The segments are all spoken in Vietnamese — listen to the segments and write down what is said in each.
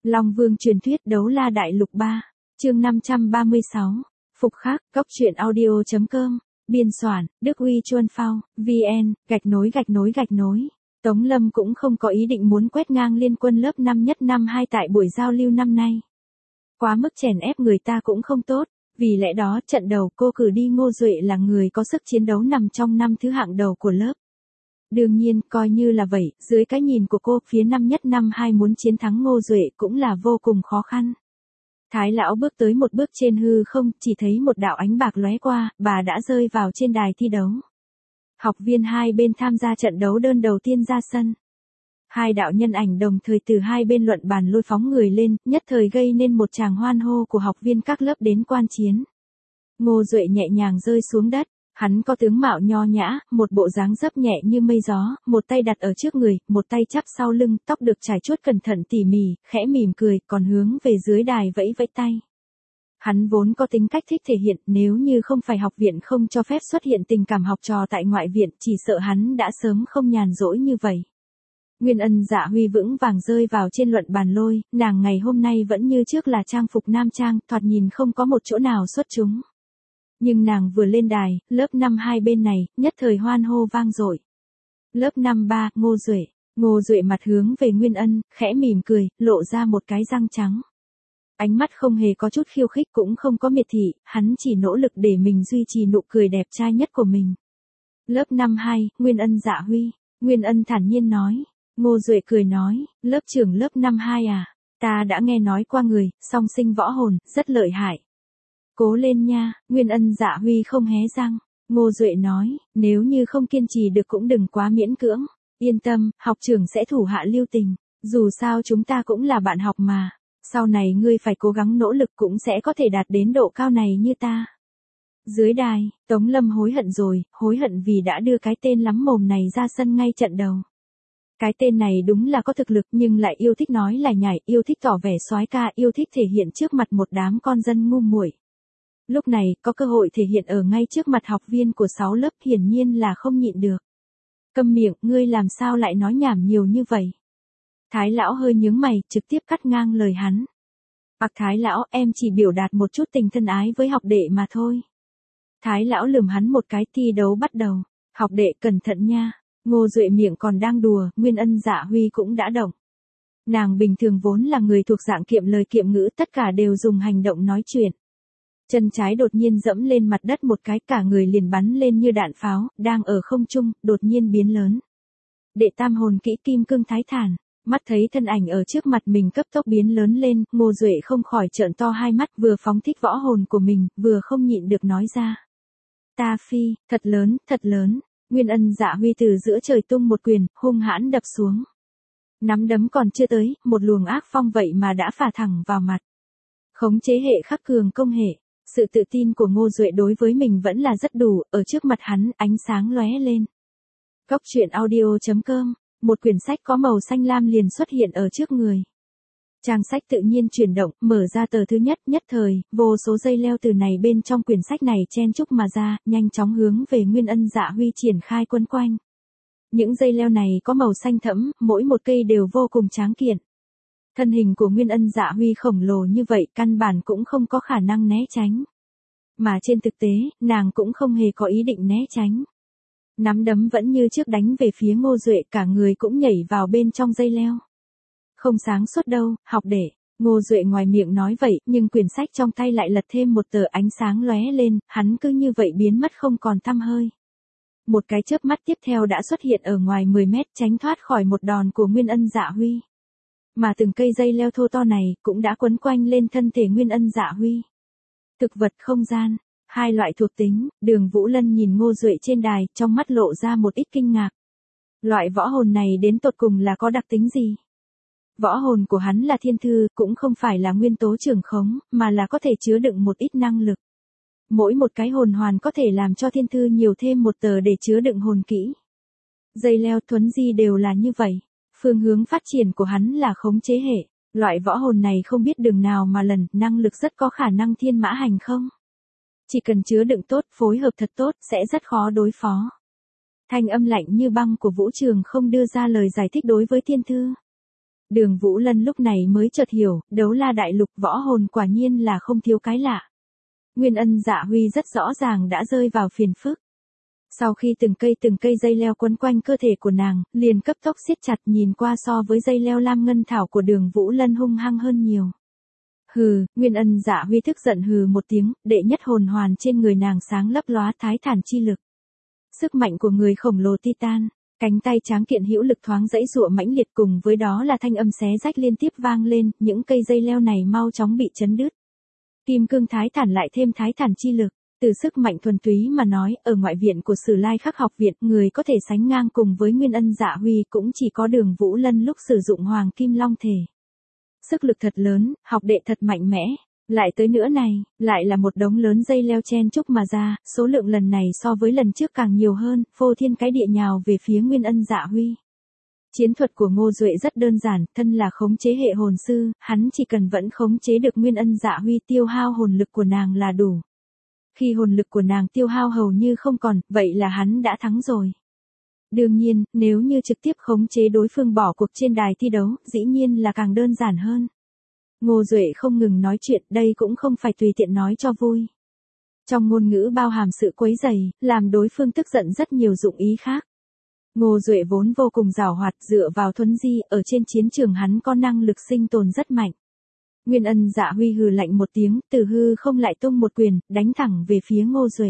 Long Vương truyền thuyết đấu la đại lục 3, chương 536, Phục Khắc, Cốc truyện audio.com, biên soạn, Đức Huy Chuân Phao, VN, _. Tống Lâm cũng không có ý định muốn quét ngang liên quân lớp 5 nhất năm 2 tại buổi giao lưu năm nay. Quá mức chèn ép người ta cũng không tốt, vì lẽ đó trận đầu cô cử đi Ngô Duệ là người có sức chiến đấu nằm trong năm thứ hạng đầu của lớp. Đương nhiên, coi như là vậy, dưới cái nhìn của cô, phía năm nhất năm 2 muốn chiến thắng Ngô Duệ cũng là vô cùng khó khăn. Thái lão bước tới một bước trên hư không, chỉ thấy một đạo ánh bạc lóe qua, bà đã rơi vào trên đài thi đấu. Học viên hai bên tham gia trận đấu đơn đầu tiên ra sân. Hai đạo nhân ảnh đồng thời từ hai bên luận bàn lôi phóng người lên, nhất thời gây nên một tràng hoan hô của học viên các lớp đến quan chiến. Ngô Duệ nhẹ nhàng rơi xuống đất, hắn có tướng mạo nho nhã, một bộ dáng dấp nhẹ như mây gió, một tay đặt ở trước người, một tay chắp sau lưng, tóc được trải chuốt cẩn thận tỉ mỉ, khẽ mỉm cười, còn hướng về dưới đài vẫy vẫy tay. Hắn vốn có tính cách thích thể hiện, nếu như không phải học viện không cho phép xuất hiện tình cảm học trò tại ngoại viện, chỉ sợ hắn đã sớm không nhàn rỗi như vậy. Nguyên Ân Dạ Huy vững vàng rơi vào trên luận bàn lôi, nàng ngày hôm nay vẫn như trước là trang phục nam trang, thoạt nhìn không có một chỗ nào xuất chúng. Nhưng nàng vừa lên đài, lớp 5 hai bên này, nhất thời hoan hô vang dội. Lớp 5 3, Ngô Duệ mặt hướng về Nguyên Ân, khẽ mỉm cười, lộ ra một cái răng trắng. Ánh mắt không hề có chút khiêu khích cũng không có miệt thị, hắn chỉ nỗ lực để mình duy trì nụ cười đẹp trai nhất của mình. Lớp 5 2, Nguyên Ân Dạ Huy. Nguyên Ân thản nhiên nói. Ngô Duệ cười nói, lớp trưởng lớp 5 2 à, ta đã nghe nói qua người, song sinh võ hồn, rất lợi hại. Cố lên nha, Nguyên Ân Dạ Huy không hé răng. Ngô Duệ nói, nếu như không kiên trì được cũng đừng quá miễn cưỡng. Yên tâm, học trưởng sẽ thủ hạ lưu tình. Dù sao chúng ta cũng là bạn học mà. Sau này ngươi phải cố gắng nỗ lực cũng sẽ có thể đạt đến độ cao này như ta. Dưới đài, Tống Lâm hối hận rồi, hối hận vì đã đưa cái tên lắm mồm này ra sân ngay trận đầu. Cái tên này đúng là có thực lực nhưng lại yêu thích nói lải nhải, yêu thích tỏ vẻ soái ca, yêu thích thể hiện trước mặt một đám con dân ngu muội. Lúc này, có cơ hội thể hiện ở ngay trước mặt học viên của 6 lớp hiển nhiên là không nhịn được. Câm miệng, ngươi làm sao lại nói nhảm nhiều như vậy? Thái lão hơi nhướng mày, trực tiếp cắt ngang lời hắn. Thái lão, em chỉ biểu đạt một chút tình thân ái với học đệ mà thôi. Thái lão lườm hắn một cái, thi đấu bắt đầu. Học đệ cẩn thận nha. Ngô Duệ miệng còn đang đùa, Nguyên Ân Dạ Huy cũng đã động. Nàng bình thường vốn là người thuộc dạng kiệm lời kiệm ngữ, tất cả đều dùng hành động nói chuyện. Chân trái đột nhiên dẫm lên mặt đất một cái, cả người liền bắn lên như đạn pháo, đang ở không trung, đột nhiên biến lớn. Đệ tam hồn kỹ Kim Cương Thái Thản, mắt thấy thân ảnh ở trước mặt mình cấp tốc biến lớn lên, Ngô Duệ không khỏi trợn to hai mắt, vừa phóng thích võ hồn của mình, vừa không nhịn được nói ra. Ta phi, thật lớn, thật lớn. Nguyên Ân Dạ Huy từ giữa trời tung một quyền, hung hãn đập xuống. Nắm đấm còn chưa tới, một luồng ác phong vậy mà đã phả thẳng vào mặt. Khống chế hệ khắc cường công hệ, sự tự tin của Ngô Duệ đối với mình vẫn là rất đủ, ở trước mặt hắn, ánh sáng lóe lên. Cốc truyện audio.com, một quyển sách có màu xanh lam liền xuất hiện ở trước người. Trang sách tự nhiên chuyển động, mở ra tờ thứ nhất, nhất thời, vô số dây leo từ này bên trong quyển sách này chen chúc mà ra, nhanh chóng hướng về Nguyên Ân Dạ Huy triển khai quấn quanh. Những dây leo này có màu xanh thẫm, mỗi một cây đều vô cùng tráng kiện. Thân hình của Nguyên Ân Dạ Huy khổng lồ như vậy, căn bản cũng không có khả năng né tránh. Mà trên thực tế, nàng cũng không hề có ý định né tránh. Nắm đấm vẫn như trước đánh về phía Ngô Duệ, cả người cũng nhảy vào bên trong dây leo. Không sáng suốt đâu, học đệ. Ngô Duệ ngoài miệng nói vậy, nhưng quyển sách trong tay lại lật thêm một tờ, ánh sáng lóe lên, hắn cứ như vậy biến mất không còn tăm hơi. Một cái chớp mắt tiếp theo đã xuất hiện ở ngoài 10 mét, tránh thoát khỏi một đòn của Nguyên Ân Dạ Huy. Mà từng cây dây leo thô to này, cũng đã quấn quanh lên thân thể Nguyên Ân Dạ Huy. Thực vật không gian, hai loại thuộc tính, Đường Vũ Lân nhìn Ngô Duệ trên đài, trong mắt lộ ra một ít kinh ngạc. Loại võ hồn này đến tột cùng là có đặc tính gì? Võ hồn của hắn là thiên thư, cũng không phải là nguyên tố trường khống, mà là có thể chứa đựng một ít năng lực. Mỗi một cái hồn hoàn có thể làm cho thiên thư nhiều thêm một tờ để chứa đựng hồn kỹ. Dây leo thuấn di đều là như vậy. Phương hướng phát triển của hắn là khống chế hệ. Loại võ hồn này không biết đường nào mà lần, năng lực rất có khả năng thiên mã hành không. Chỉ cần chứa đựng tốt, phối hợp thật tốt, sẽ rất khó đối phó. Thanh âm lạnh như băng của Vũ Trường không đưa ra lời giải thích đối với thiên thư. Đường Vũ Lân lúc này mới chợt hiểu, Đấu La Đại Lục võ hồn quả nhiên là không thiếu cái lạ. Nguyên Ân Dạ Huy rất rõ ràng đã rơi vào phiền phức. Sau khi từng cây dây leo quấn quanh cơ thể của nàng, liền cấp tốc siết chặt, nhìn qua so với dây leo lam ngân thảo của Đường Vũ Lân hung hăng hơn nhiều. Hừ, Nguyên Ân Dạ Huy tức giận hừ một tiếng, đệ nhất hồn hoàn trên người nàng sáng lấp lóa thái thản chi lực. Sức mạnh của người khổng lồ Titan, cánh tay tráng kiện hữu lực thoáng dãy giụa mãnh liệt, cùng với đó là thanh âm xé rách liên tiếp vang lên, những cây dây leo này mau chóng bị chấn đứt. Kim cương thái thản lại thêm thái thản chi lực, từ sức mạnh thuần túy mà nói, ở ngoại viện của Sử Lai Khắc học viện, người có thể sánh ngang cùng với Nguyên Ân Dạ Huy cũng chỉ có Đường Vũ Lân lúc sử dụng Hoàng Kim Long Thể. Sức lực thật lớn, học đệ thật mạnh mẽ. Lại tới nữa này, lại là một đống lớn dây leo chen chúc mà ra, số lượng lần này so với lần trước càng nhiều hơn, phô thiên cái địa nhào về phía Nguyên Ân Dạ Huy. Chiến thuật của Ngô Duệ rất đơn giản, thân là khống chế hệ hồn sư, hắn chỉ cần vẫn khống chế được Nguyên Ân Dạ Huy, tiêu hao hồn lực của nàng là đủ. Khi hồn lực của nàng tiêu hao hầu như không còn, vậy là hắn đã thắng rồi. Đương nhiên, nếu như trực tiếp khống chế đối phương bỏ cuộc trên đài thi đấu, dĩ nhiên là càng đơn giản hơn. Ngô Duệ không ngừng nói chuyện, đây cũng không phải tùy tiện nói cho vui. Trong ngôn ngữ bao hàm sự quấy rầy, làm đối phương tức giận rất nhiều dụng ý khác. Ngô Duệ vốn vô cùng giàu hoạt, dựa vào thuấn di, ở trên chiến trường hắn có năng lực sinh tồn rất mạnh. Nguyên Ân Dạ Huy hừ lạnh một tiếng, từ hư không lại tung một quyền, đánh thẳng về phía Ngô Duệ.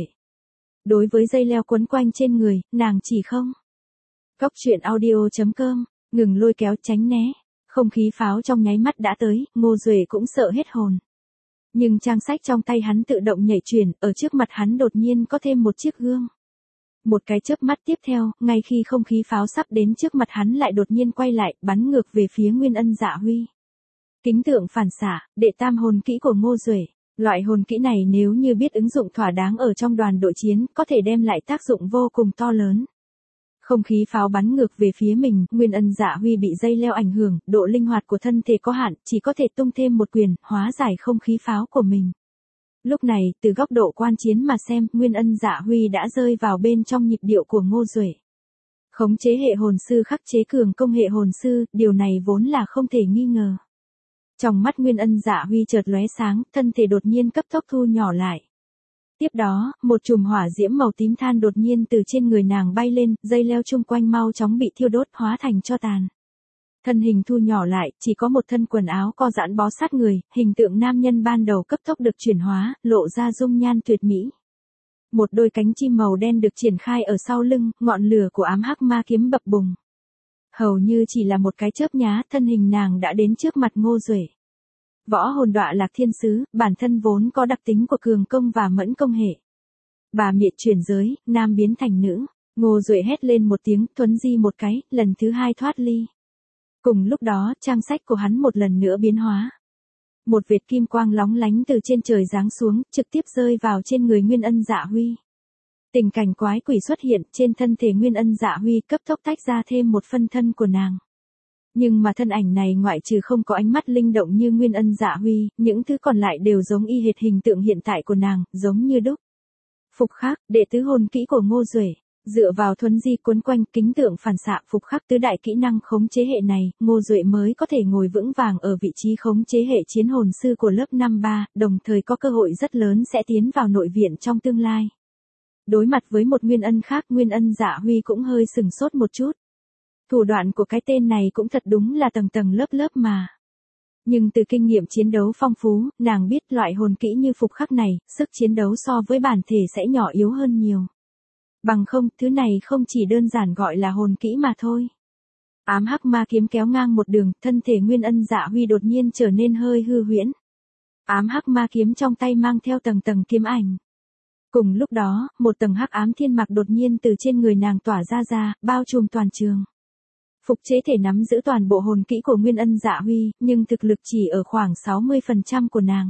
Đối với dây leo quấn quanh trên người, nàng chỉ không. Cóc truyện audio.com, ngừng lôi kéo tránh né. Không khí pháo trong nháy mắt đã tới, Ngô Duệ cũng sợ hết hồn. Nhưng trang sách trong tay hắn tự động nhảy chuyển, ở trước mặt hắn đột nhiên có thêm một chiếc gương. Một cái chớp mắt tiếp theo, ngay khi không khí pháo sắp đến trước mặt hắn lại đột nhiên quay lại, bắn ngược về phía Nguyên Ân Dạ Huy. Kính tượng phản xạ, đệ tam hồn kỹ của Ngô Duệ. Loại hồn kỹ này nếu như biết ứng dụng thỏa đáng ở trong đoàn đội chiến, có thể đem lại tác dụng vô cùng to lớn. Không khí pháo bắn ngược về phía mình, Nguyên Ân Dạ Huy bị dây leo ảnh hưởng, độ linh hoạt của thân thể có hạn, chỉ có thể tung thêm một quyền, hóa giải không khí pháo của mình. Lúc này, từ góc độ quan chiến mà xem, Nguyên Ân Dạ Huy đã rơi vào bên trong nhịp điệu của Ngô Duệ. Khống chế hệ hồn sư khắc chế cường công hệ hồn sư, điều này vốn là không thể nghi ngờ. Trong mắt Nguyên Ân Dạ Huy chợt lóe sáng, thân thể đột nhiên cấp tốc thu nhỏ lại. Tiếp đó, một chùm hỏa diễm màu tím than đột nhiên từ trên người nàng bay lên, dây leo chung quanh mau chóng bị thiêu đốt hóa thành tro tàn. Thân hình thu nhỏ lại, chỉ có một thân quần áo co giãn bó sát người, hình tượng nam nhân ban đầu cấp tốc được chuyển hóa, lộ ra dung nhan tuyệt mỹ. Một đôi cánh chim màu đen được triển khai ở sau lưng, ngọn lửa của ám hắc ma kiếm bập bùng. Hầu như chỉ là một cái chớp nhá, thân hình nàng đã đến trước mặt Ngô Duệ. Võ hồn đọa lạc thiên sứ, bản thân vốn có đặc tính của cường công và mẫn công hệ. Bà miệt chuyển giới, nam biến thành nữ. Ngô Duệ hét lên một tiếng, thuấn di một cái, lần thứ hai thoát ly. Cùng lúc đó, trang sách của hắn một lần nữa biến hóa. Một vệt kim quang lóng lánh từ trên trời giáng xuống, trực tiếp rơi vào trên người Nguyên Ân Dạ Huy. Tình cảnh quái quỷ xuất hiện, trên thân thể Nguyên Ân Dạ Huy cấp tốc tách ra thêm một phân thân của nàng. Nhưng mà thân ảnh này ngoại trừ không có ánh mắt linh động như Nguyên Ân Dạ Huy, những thứ còn lại đều giống y hệt hình tượng hiện tại của nàng, giống như đúc. Phục khắc, đệ tứ hồn kỹ của Ngô Duệ, dựa vào thuấn di cuốn quanh kính tượng phản xạ phục khắc tứ đại kỹ năng khống chế hệ này, Ngô Duệ mới có thể ngồi vững vàng ở vị trí khống chế hệ chiến hồn sư của lớp 5-3, đồng thời có cơ hội rất lớn sẽ tiến vào nội viện trong tương lai. Đối mặt với một Nguyên Ân khác, Nguyên Ân Dạ Huy cũng hơi sừng sốt một chút. Thủ đoạn của cái tên này cũng thật đúng là tầng tầng lớp lớp mà. Nhưng từ kinh nghiệm chiến đấu phong phú, nàng biết loại hồn kỹ như phục khắc này, sức chiến đấu so với bản thể sẽ nhỏ yếu hơn nhiều. Bằng không, thứ này không chỉ đơn giản gọi là hồn kỹ mà thôi. Ám hắc ma kiếm kéo ngang một đường, thân thể Nguyên Ân Dạ Huy đột nhiên trở nên hơi hư huyễn. Ám hắc ma kiếm trong tay mang theo tầng tầng kiếm ảnh. Cùng lúc đó, một tầng hắc ám thiên mạc đột nhiên từ trên người nàng tỏa ra, bao trùm toàn trường. Phục chế thể nắm giữ toàn bộ hồn kỹ của Nguyên Ân Dạ Huy, nhưng thực lực chỉ ở khoảng 60% của nàng.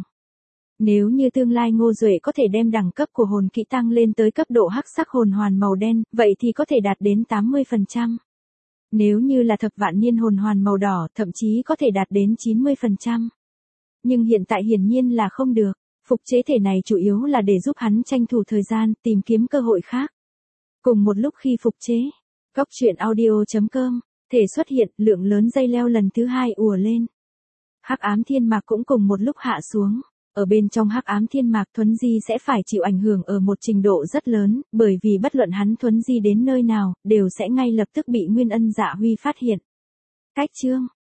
Nếu như tương lai Ngô Duệ có thể đem đẳng cấp của hồn kỹ tăng lên tới cấp độ hắc sắc hồn hoàn màu đen, vậy thì có thể đạt đến 80%. Nếu như là thập vạn niên hồn hoàn màu đỏ, thậm chí có thể đạt đến 90%. Nhưng hiện tại hiển nhiên là không được. Phục chế thể này chủ yếu là để giúp hắn tranh thủ thời gian, tìm kiếm cơ hội khác. Cùng một lúc khi phục chế, Cóc truyện audio.com Thể xuất hiện, lượng lớn dây leo lần thứ hai ùa lên. Hắc ám thiên mạc cũng cùng một lúc hạ xuống. Ở bên trong hắc ám thiên mạc Thuấn Di sẽ phải chịu ảnh hưởng ở một trình độ rất lớn, bởi vì bất luận hắn Thuấn Di đến nơi nào, đều sẽ ngay lập tức bị Nguyên Ân Dạ Huy phát hiện. Cách chương